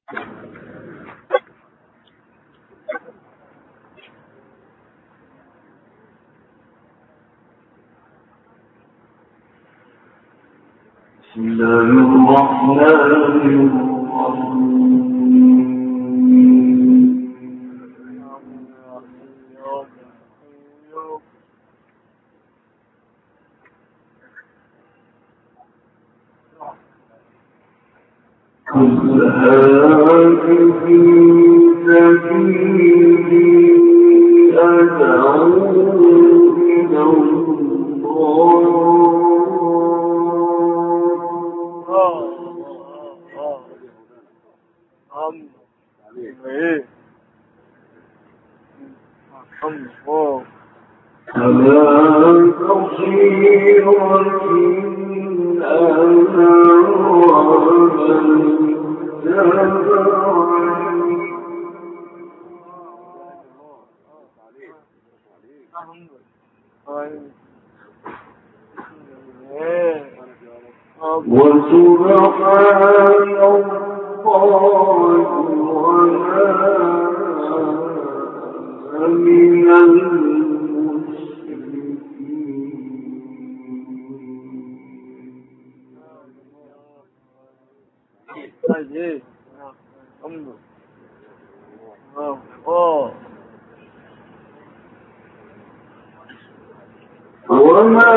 بسم الله الرحمن الرحيم وسبحان الله وما من وما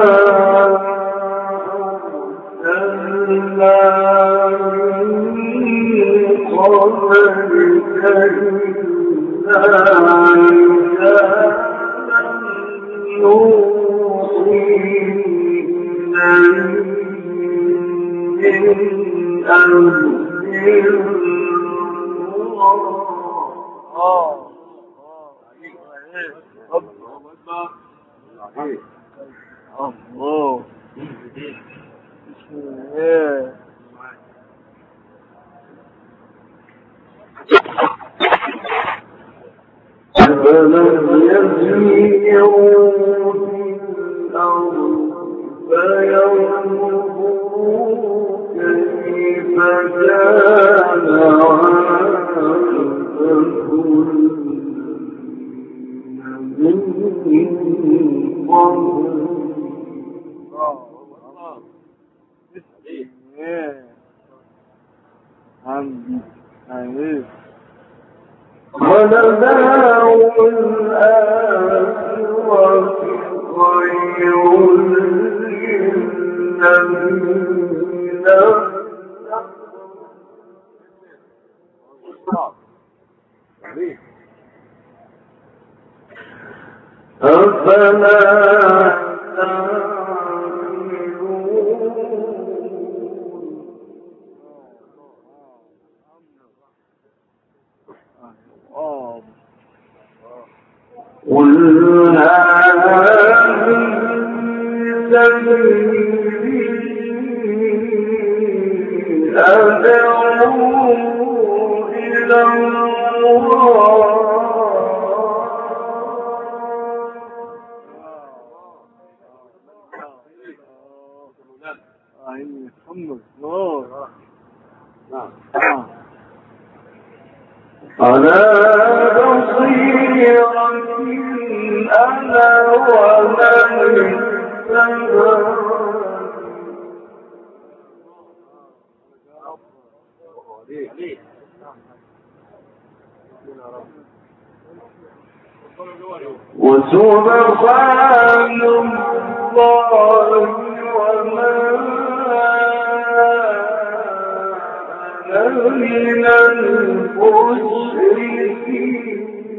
أرسلنا من قبلك إلا عبادا نوحي إليهم من أهل الله أفلم يسيروا في الأرض فينظروا كيف كان ولدار الآخرة خير للذين أفلا قل هذه سبيلي أدعو إلى الله على بصيرة أنا ومن اتبعني وسبحان الله وما أنا من المشركين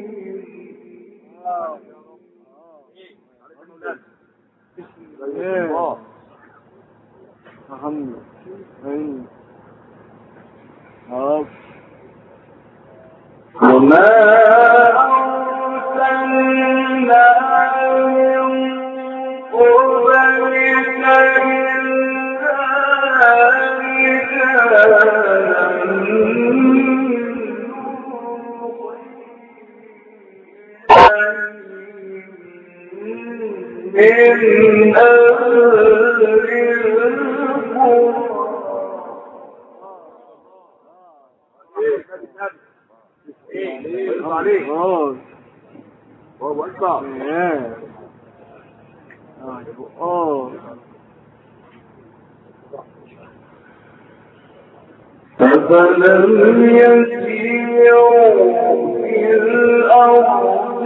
وما أرسلنا من قبلك من أهل القرى عليك الله اكبر أفلم يسيروا في الأرض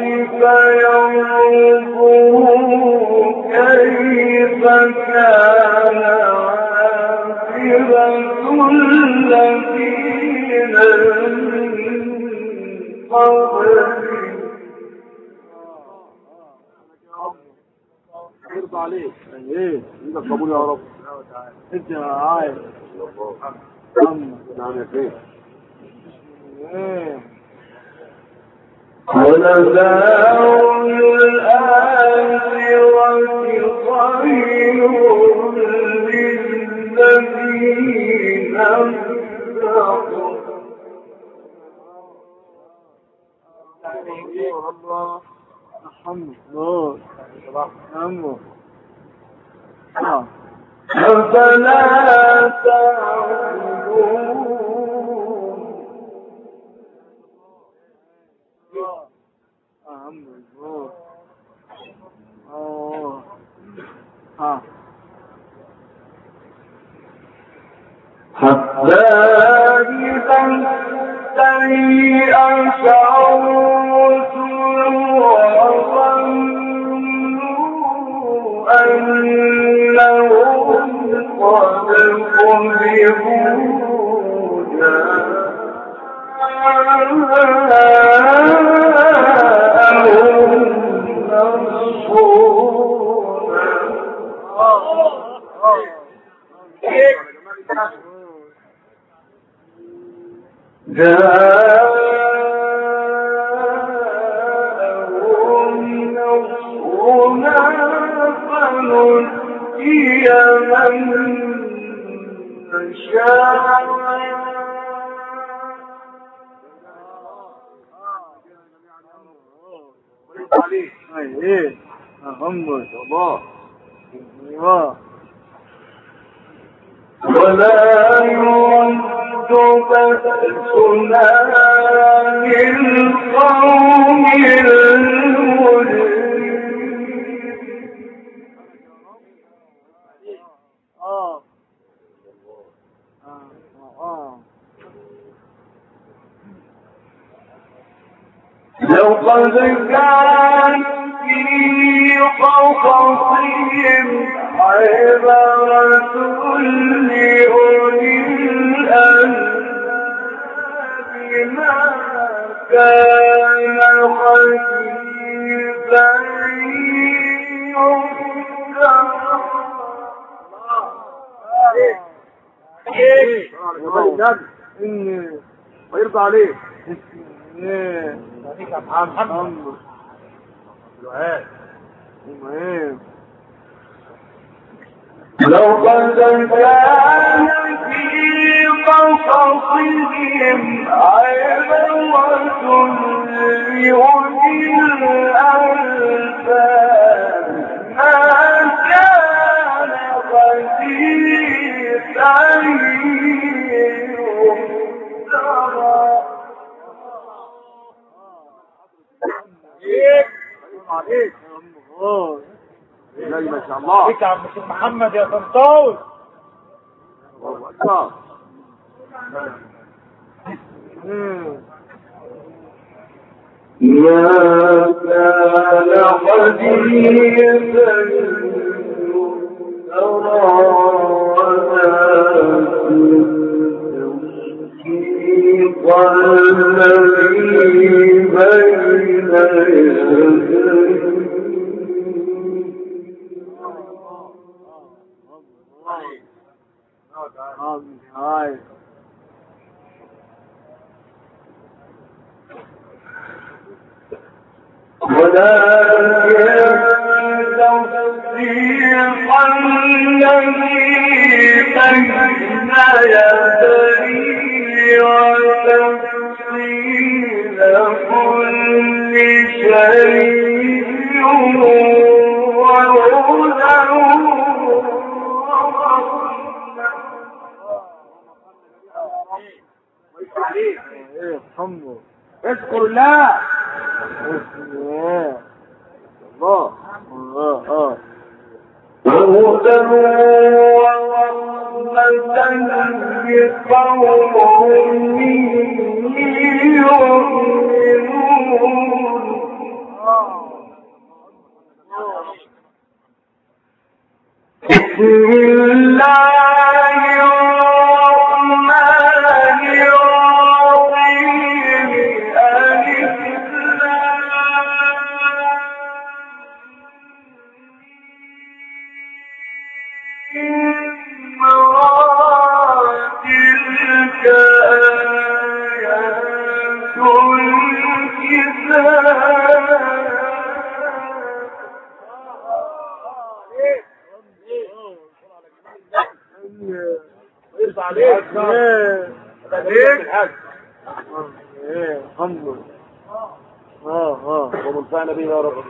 فينظروا كيف كان عاقبة الذين من قبلهم يرضى عليك ايه ايدك قبول يا رب انت عايز نعم يا سيدي ولدار الآخرة خير للذين اتقوا الله الحمد لله الحمد أفلا تعقلون حتى إذا استيأس الرسل وظنوا أنهم قد كذبوا جاءهم نصرنا فنجي من نشاء ايه الحمد لله ولا يرد بأسنا للقوم لقد كان في قصصهم عبرة لأولي الألباب ما كان حديثا ويرضى عليك محمد لقد كان في قصصهم عبرة لأولي الألباب ما كان حديثا عليك ما شاء الله عليك يا عم الشيخ محمد يا طنطاوي الله اكبر ما كان حديثا يفترى تصديق الذي بين يديه ولكن تصديق الذي بين يديه وتفصيل كل شيء وهدى ايه حمو اذكر الله. الله هدى ورحمة لقوم يؤمنون. بسم الله الرحمن الرحيم. ألف تلك آيات الكتاب. الحمد ومنفعنا به يا رب.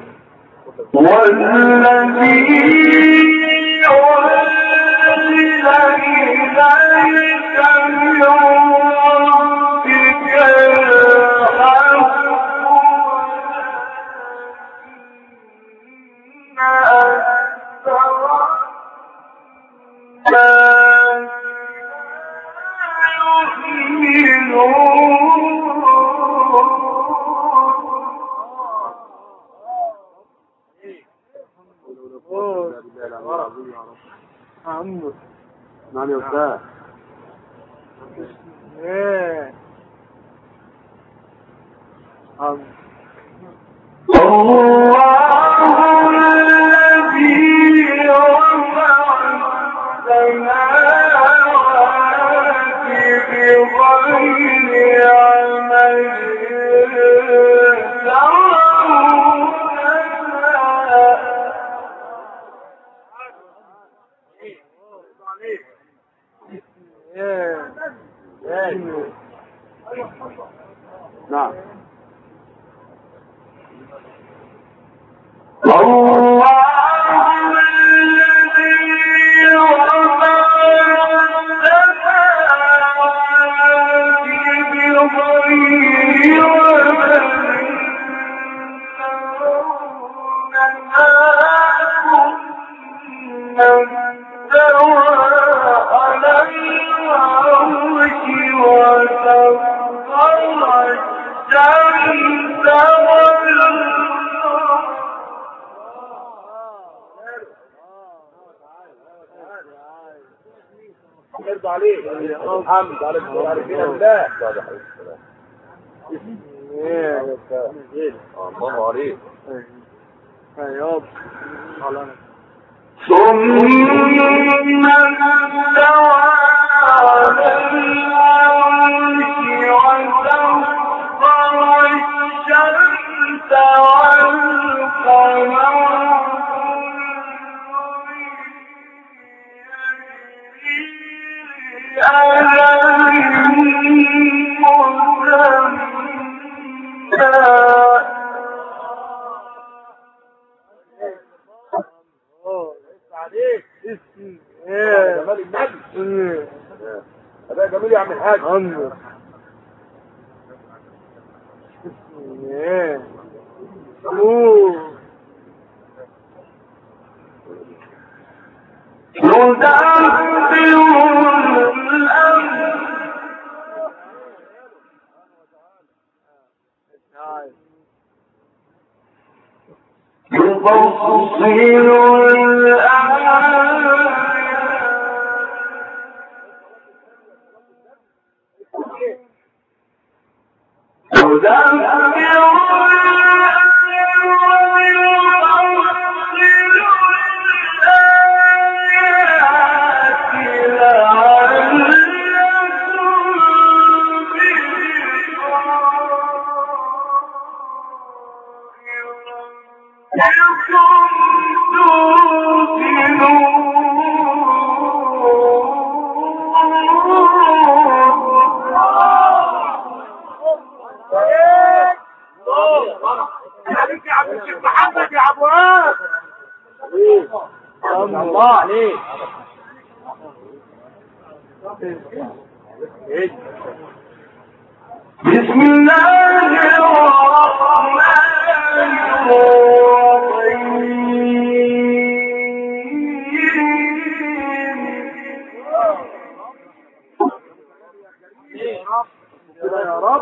والذي أنزل إليك من ربك الحق ولكن أكثر الناس عمرو نعم يا أستاذ. الله الذي رفع السماوات بغير عمد نعم. الله الذي رفع السماوات بغير عمد استوى على العرش وسخر الشمس ارضى عليك. الحمد على فينا بالله. الله عليك. ثم استوى على العرش وسخر الشمس والقمر جمال النبي. هذا جميل يا عم الحاج. يفصل الله عليك. بسم الله الرحمن كده يا رب.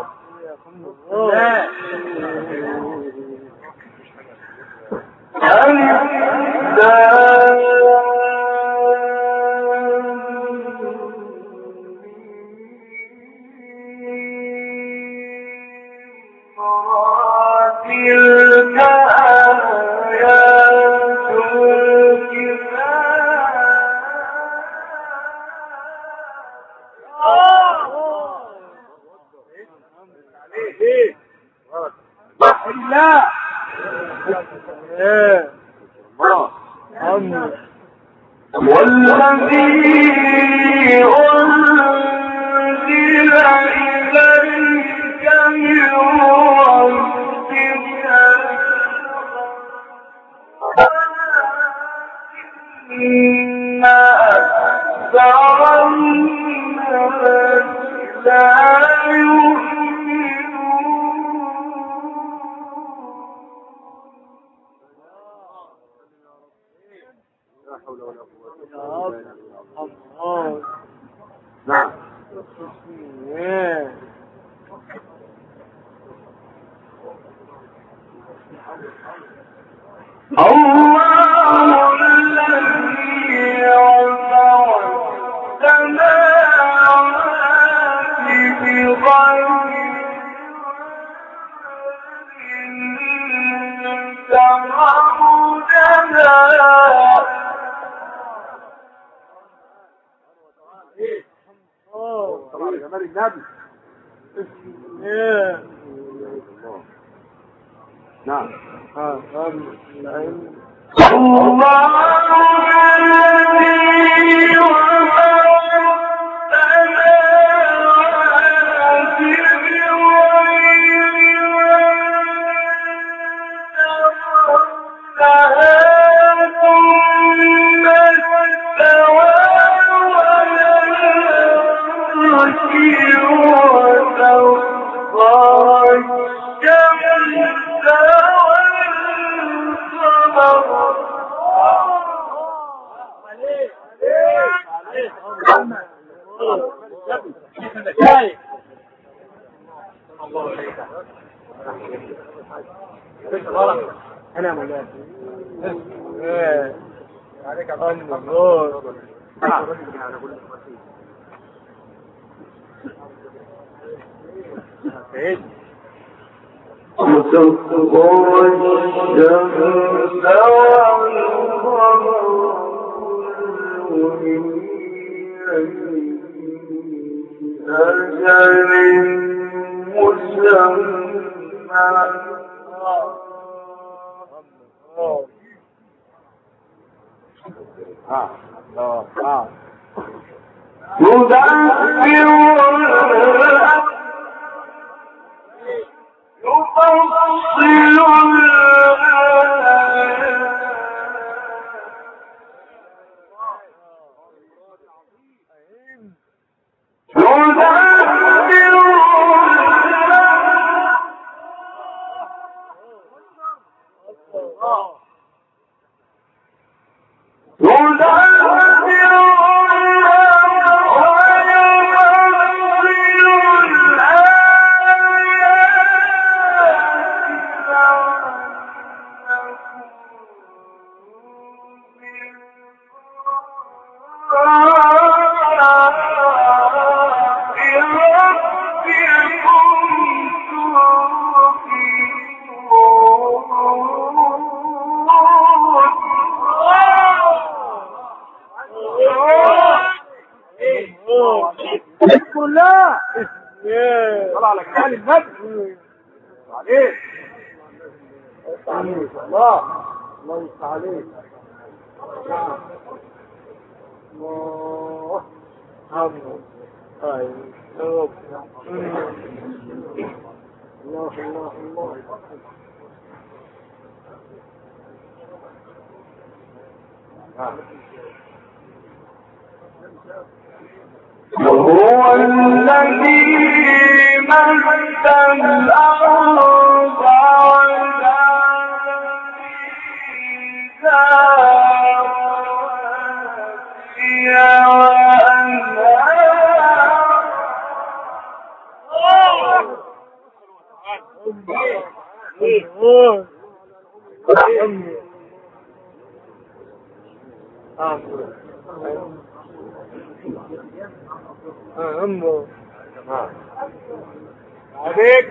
وهو الذي مهد عليك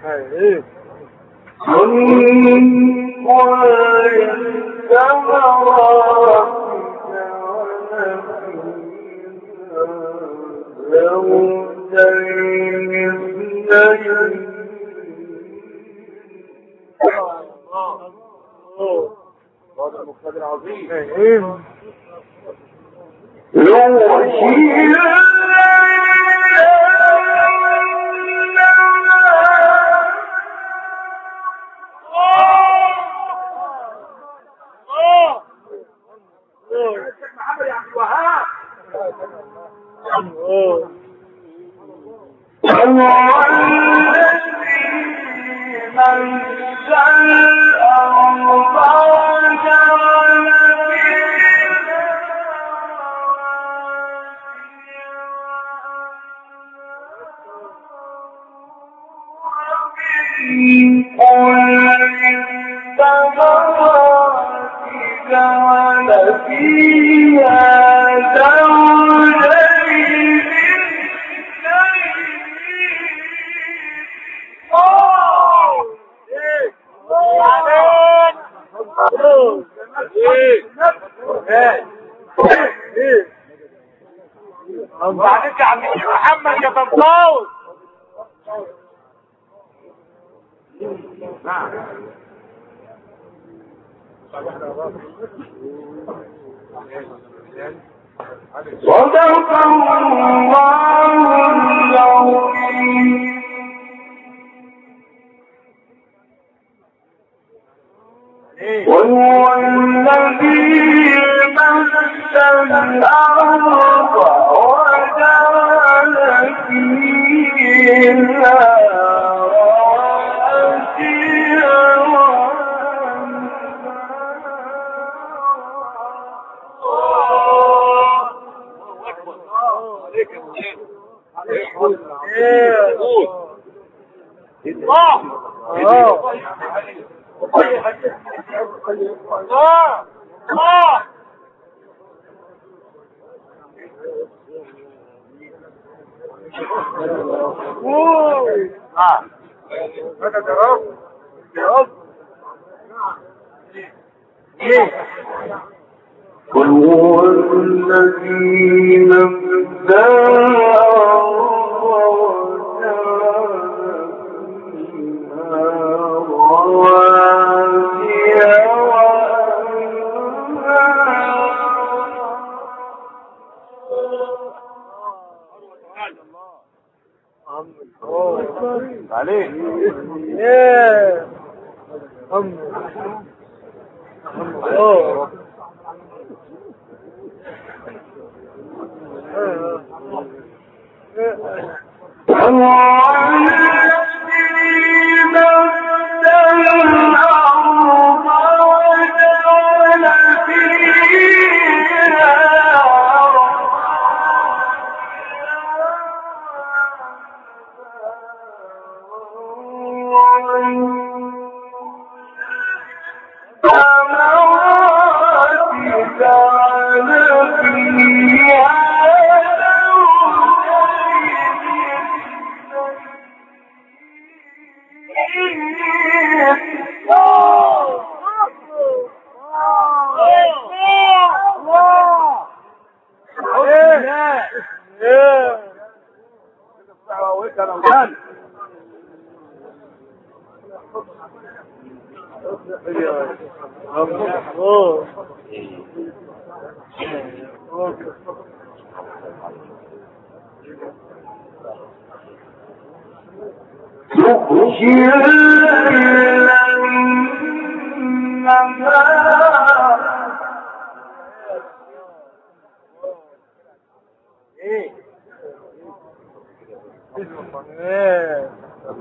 هذا المقتدر عظيم محمد عبد الوهاب وبعدين عم محمد يا طنطاوي نعم صدق الله العظيم وهو الذي مد الأرض وجعل فيها قل هو الذي مد الأرض عليك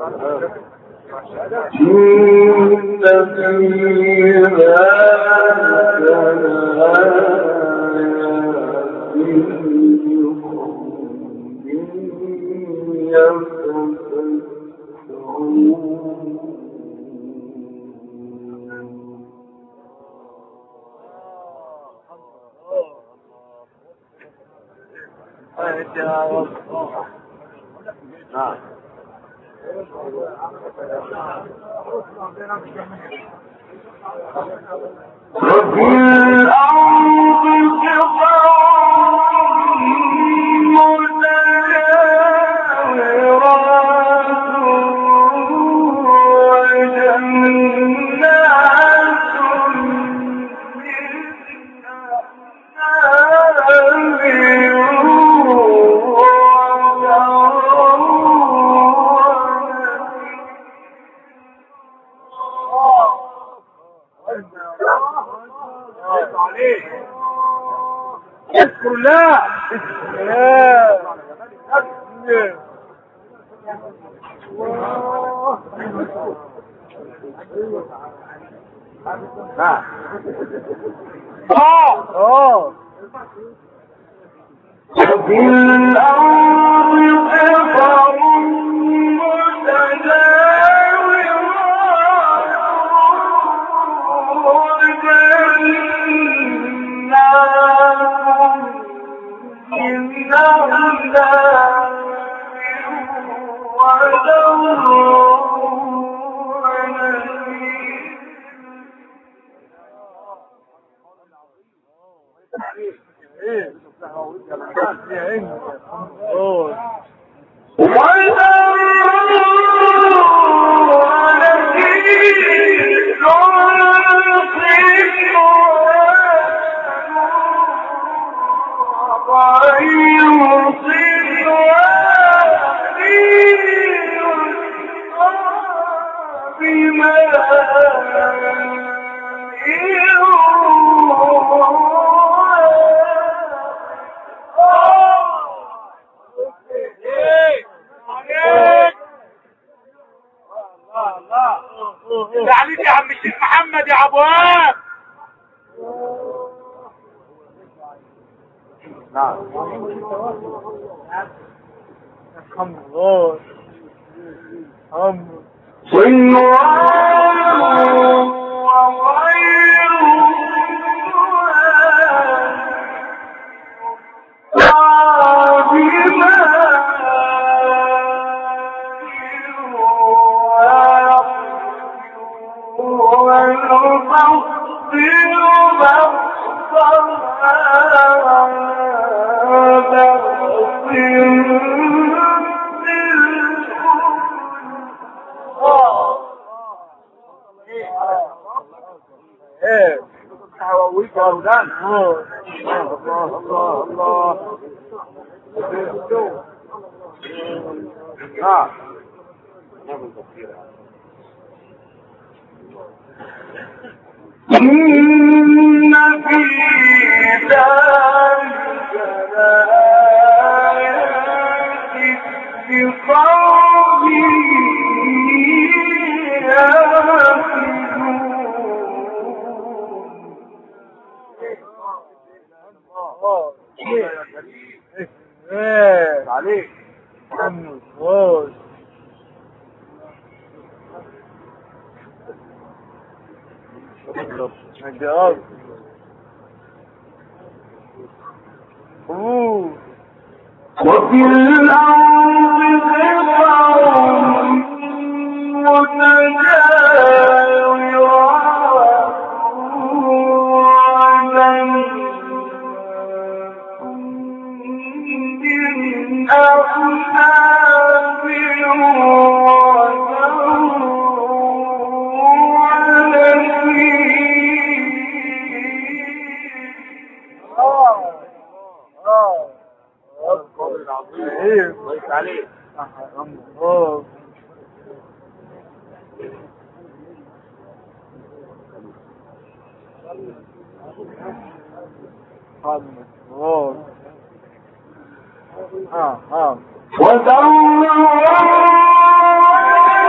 اذكر الله. عليك يا عم الشيخ محمد يا عبواب. نعم الحمد لله. عليك محمد غوث مجاب وفي الأرض قطع عليك وَدَوْرًا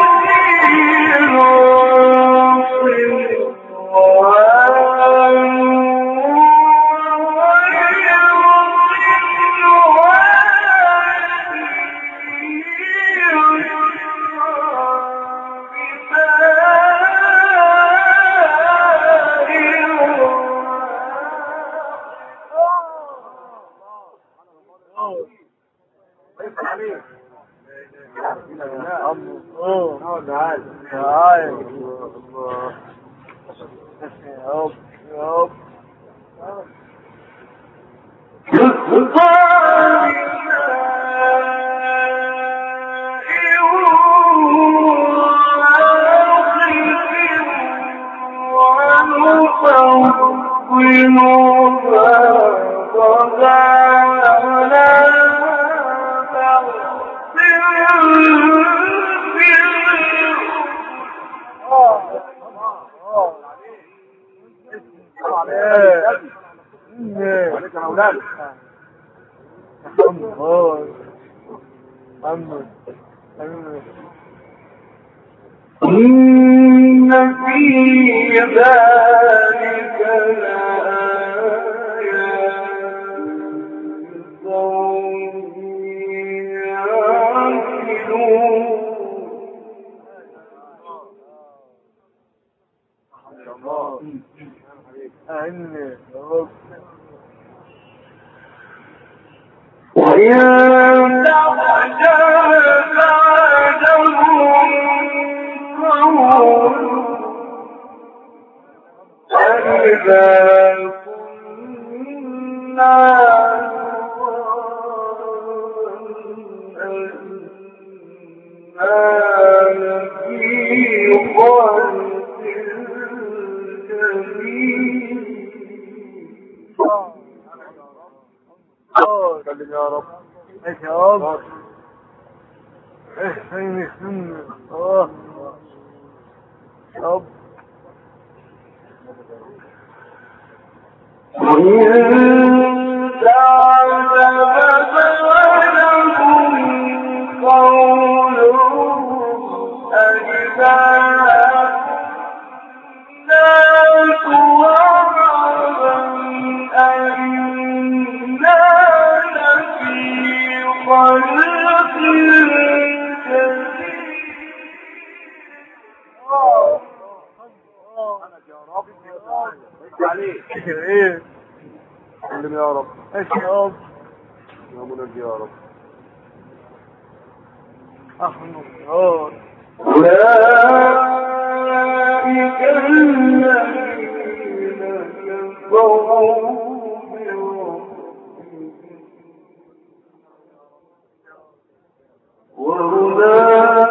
تعال تعال يا رب عليك يا مولانا. إن في ذلك لآيات لقوم يعقلون. وإن تعجب فعجبهم قول أإذا كنا لفي خلق جديد. سلم يا رب. يا رب. رب. وإن تعجب فلهم قولهم أإذا كنا ترابا أإنا لفي خلق جديد. سلم يا رب. يا رب. يا منجي يا رب. أولئك الذين كفروا بربهم وأولئك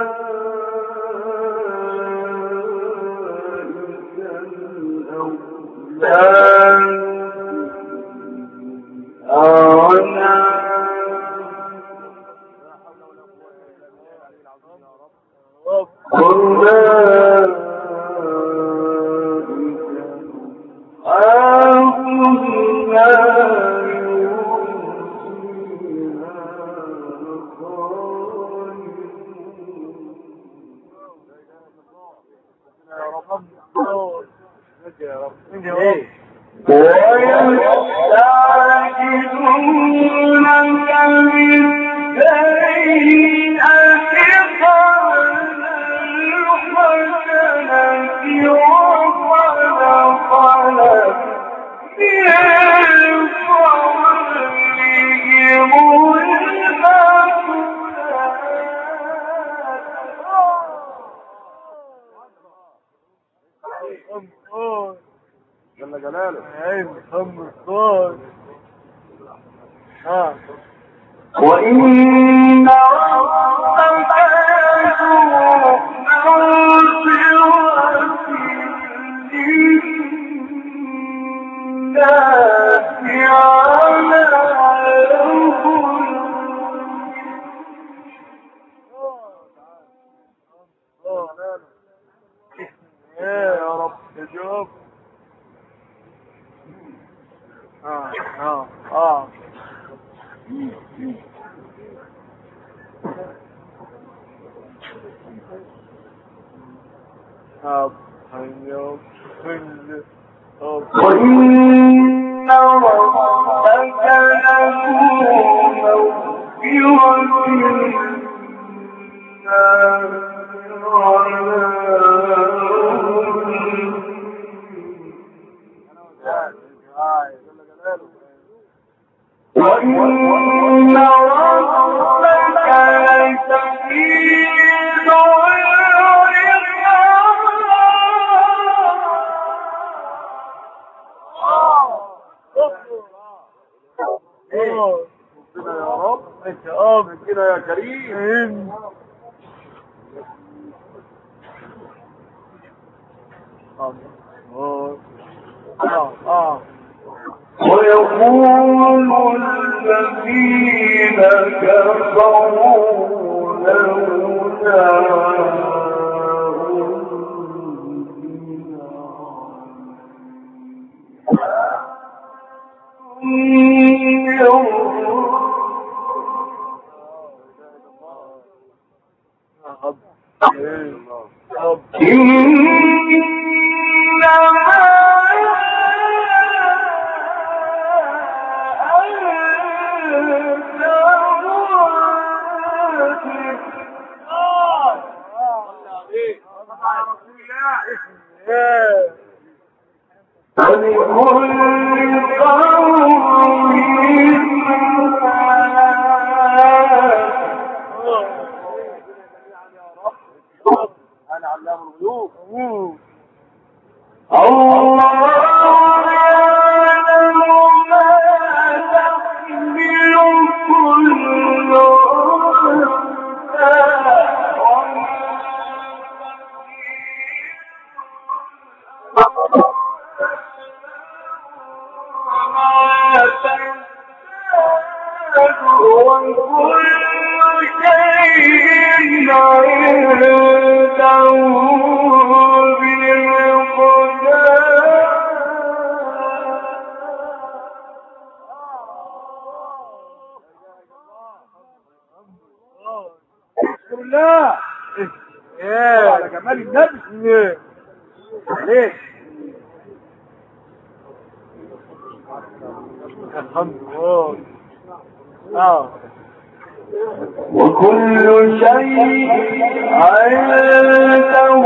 ويستعجلونك بالسيئة قبل الحسنة وقد خلت من قبلهم جل جلاله. وإن ربك لذو مغفرة للناس على يا رب. وإن ربك لذو وإن ربك لشديد بنا يا كريم. ويقول الذين كفروا لولا على جمال النبي. ليه؟ الحمد لله. وكل شيء عنده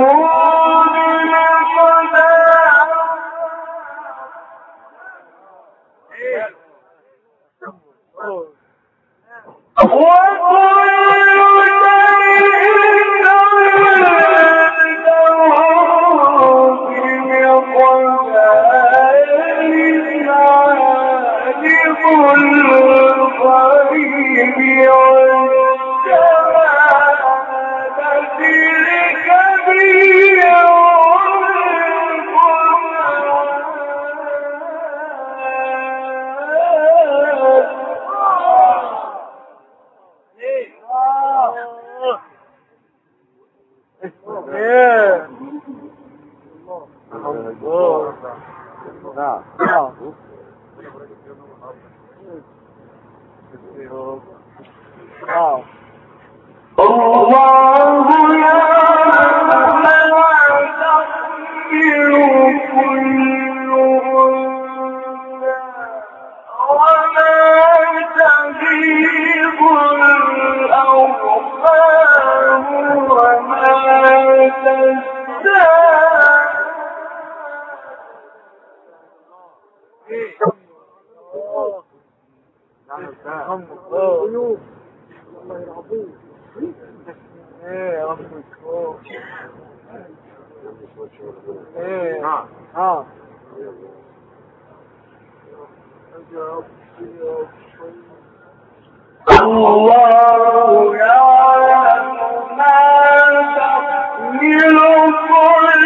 الله يعلم ما تحمل كل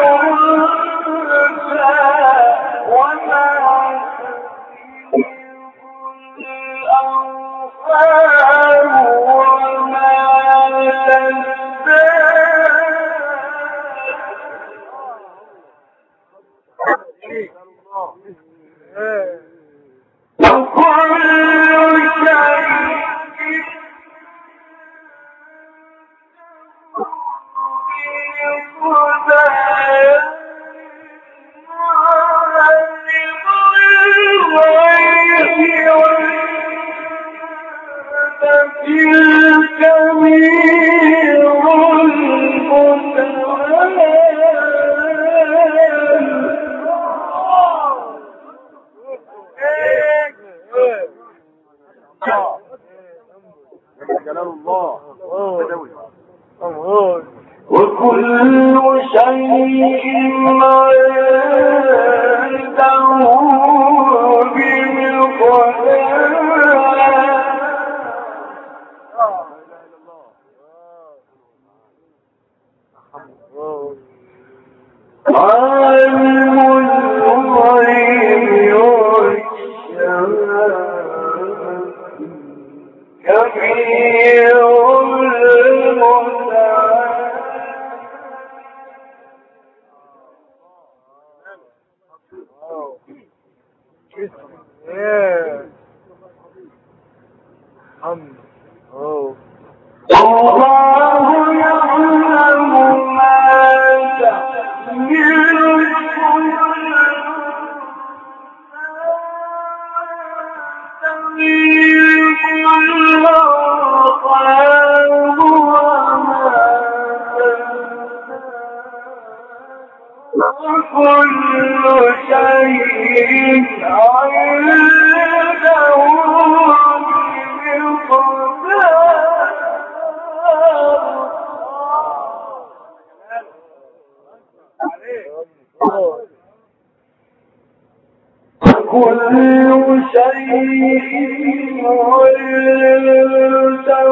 أنثى وما تغيب الأرحام وما تزداد وكل وكل شيء عنده بمقدار عالم الغيب والشهادة كبير الله يعلم ما تحمل كل شيء عنده كل شيء عنده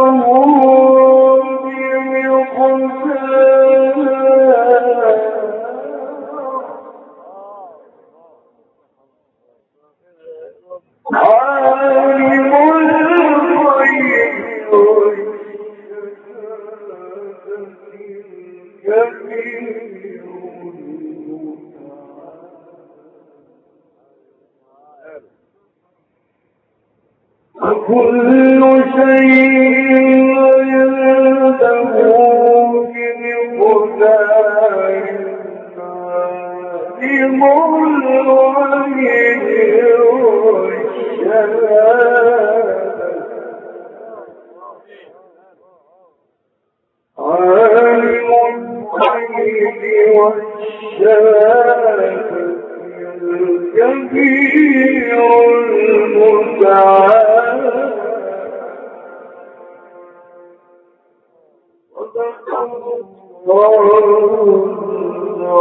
عالم الغيب والشهادة كل شيء عنده بمقدار عالم الغيب والشهادة عالم الغيب والشهادة الكبير المتعال صدق الله